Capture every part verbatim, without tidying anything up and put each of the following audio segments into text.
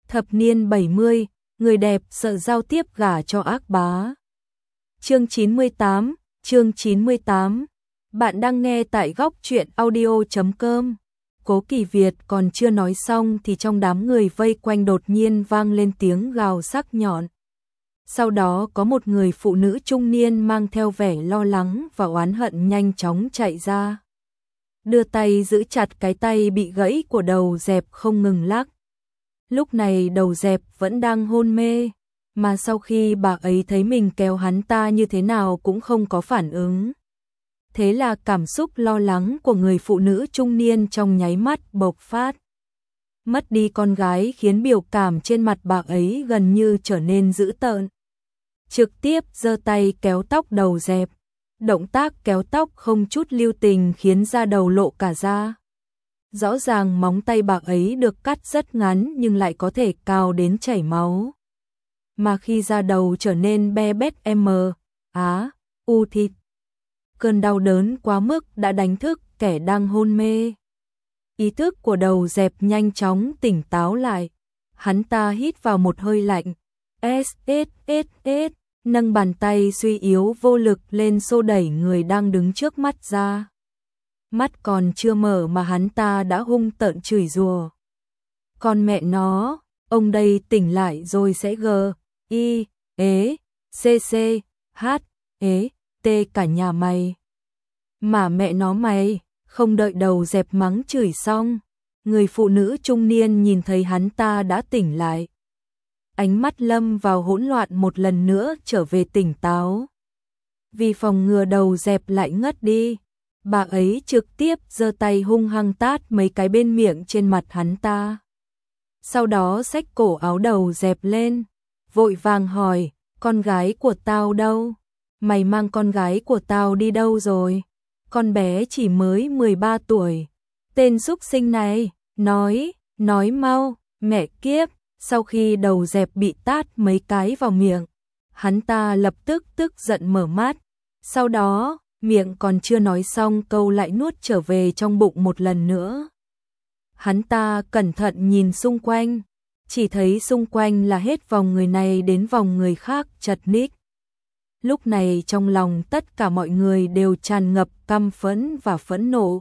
Thập niên bảy mươi, người đẹp sợ giao tiếp gả cho ác bá. Chương chín mươi tám, chương chín mươi tám. Bạn đang nghe tại góc truyện audio chấm com. Cố Kỳ Việt còn chưa nói xong thì trong đám người vây quanh đột nhiên vang lên tiếng gào sắc nhọn. Sau đó có một người phụ nữ trung niên mang theo vẻ lo lắng và oán hận nhanh chóng chạy ra. Đưa tay giữ chặt cái tay bị gãy của Đầu Dẹp không ngừng lắc. Lúc này Đầu Dẹp vẫn đang hôn mê, mà sau khi bà ấy thấy mình kéo hắn ta như thế nào cũng không có phản ứng. Thế là cảm xúc lo lắng của người phụ nữ trung niên trong nháy mắt bộc phát. Mất đi con gái khiến biểu cảm trên mặt bà ấy gần như trở nên dữ tợn. Trực tiếp giơ tay kéo tóc Đầu Dẹp. Động tác kéo tóc không chút lưu tình khiến da đầu lộ cả da. Rõ ràng móng tay bà ấy được cắt rất ngắn nhưng lại có thể cao đến chảy máu. Mà khi da đầu trở nên be bét m, á, u thịt. Cơn đau đớn quá mức đã đánh thức kẻ đang hôn mê. Ý thức của Đầu Dẹp nhanh chóng tỉnh táo lại. Hắn ta hít vào một hơi lạnh. S, S, S, S, nâng bàn tay suy yếu vô lực lên xô đẩy người đang đứng trước mắt ra. Mắt còn chưa mở mà hắn ta đã hung tợn chửi rủa. Con mẹ nó, ông đây tỉnh lại rồi sẽ g, i, ế, c, c, h, ế, t cả nhà mày. Mà mẹ nó mày, không đợi Đầu Dẹp mắng chửi xong. Người phụ nữ trung niên nhìn thấy hắn ta đã tỉnh lại. Ánh mắt lâm vào hỗn loạn một lần nữa trở về tỉnh táo. Vì phòng ngừa Đầu Dẹp lại ngất đi, bà ấy trực tiếp giơ tay hung hăng tát mấy cái bên miệng trên mặt hắn ta. Sau đó xách cổ áo Đầu Dẹp lên, vội vàng hỏi, con gái của tao đâu? Mày mang con gái của tao đi đâu rồi? Con bé chỉ mới mười ba tuổi. Tên súc sinh này, nói, nói mau, mẹ kiếp. Sau khi Đầu Dẹp bị tát mấy cái vào miệng, hắn ta lập tức tức giận mở mắt. Sau đó, miệng còn chưa nói xong câu lại nuốt trở về trong bụng một lần nữa. Hắn ta cẩn thận nhìn xung quanh, chỉ thấy xung quanh là hết vòng người này đến vòng người khác chật ních. Lúc này trong lòng tất cả mọi người đều tràn ngập căm phẫn và phẫn nộ.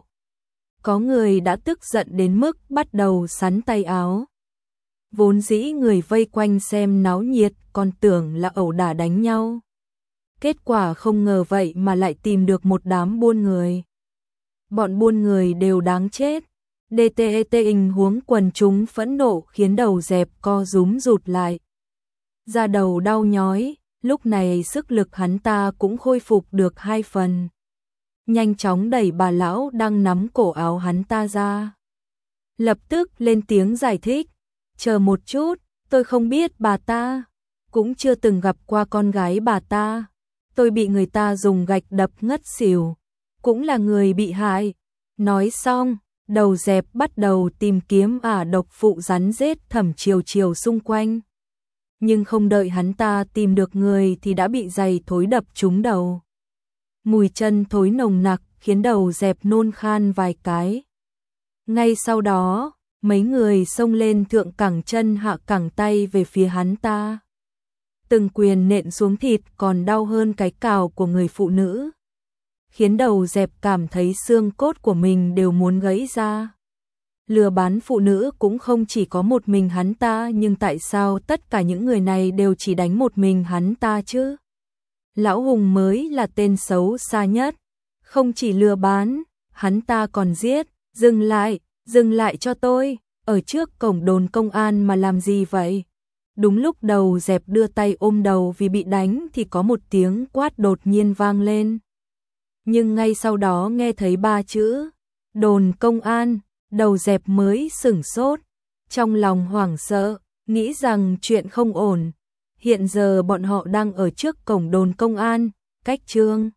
Có người đã tức giận đến mức bắt đầu xắn tay áo. Vốn dĩ người vây quanh xem náo nhiệt còn tưởng là ẩu đả đánh nhau. Kết quả không ngờ vậy mà lại tìm được một đám buôn người. Bọn buôn người đều đáng chết. đê tê e tê tình huống quần chúng phẫn nộ khiến Đầu Dẹp co rúm rụt lại. Da đầu đau nhói, lúc này sức lực hắn ta cũng khôi phục được hai phần. Nhanh chóng đẩy bà lão đang nắm cổ áo hắn ta ra. Lập tức lên tiếng giải thích. Chờ một chút, tôi không biết bà ta, cũng chưa từng gặp qua con gái bà ta. Tôi bị người ta dùng gạch đập ngất xỉu, cũng là người bị hại. Nói xong, Đầu Dẹp bắt đầu tìm kiếm ả độc phụ rắn rết Thẩm Chiều Chiều xung quanh. Nhưng không đợi hắn ta tìm được người thì đã bị giày thối đập trúng đầu. Mùi chân thối nồng nặc khiến Đầu Dẹp nôn khan vài cái. Ngay sau đó, mấy người xông lên thượng cẳng chân hạ cẳng tay về phía hắn ta. Từng quyền nện xuống thịt còn đau hơn cái cào của người phụ nữ. Khiến Đầu Dẹp cảm thấy xương cốt của mình đều muốn gãy ra. Lừa bán phụ nữ cũng không chỉ có một mình hắn ta, nhưng tại sao tất cả những người này đều chỉ đánh một mình hắn ta chứ? Lão Hùng mới là tên xấu xa nhất. Không chỉ lừa bán, hắn ta còn giết. Dừng lại, dừng lại cho tôi. Ở trước cổng đồn công an mà làm gì vậy? Đúng lúc Đầu Dẹp đưa tay ôm đầu vì bị đánh thì có một tiếng quát đột nhiên vang lên. Nhưng ngay sau đó nghe thấy ba chữ đồn công an, Đầu Dẹp mới sửng sốt. Trong lòng hoảng sợ, nghĩ rằng chuyện không ổn. Hiện giờ bọn họ đang ở trước cổng đồn công an, cách Trương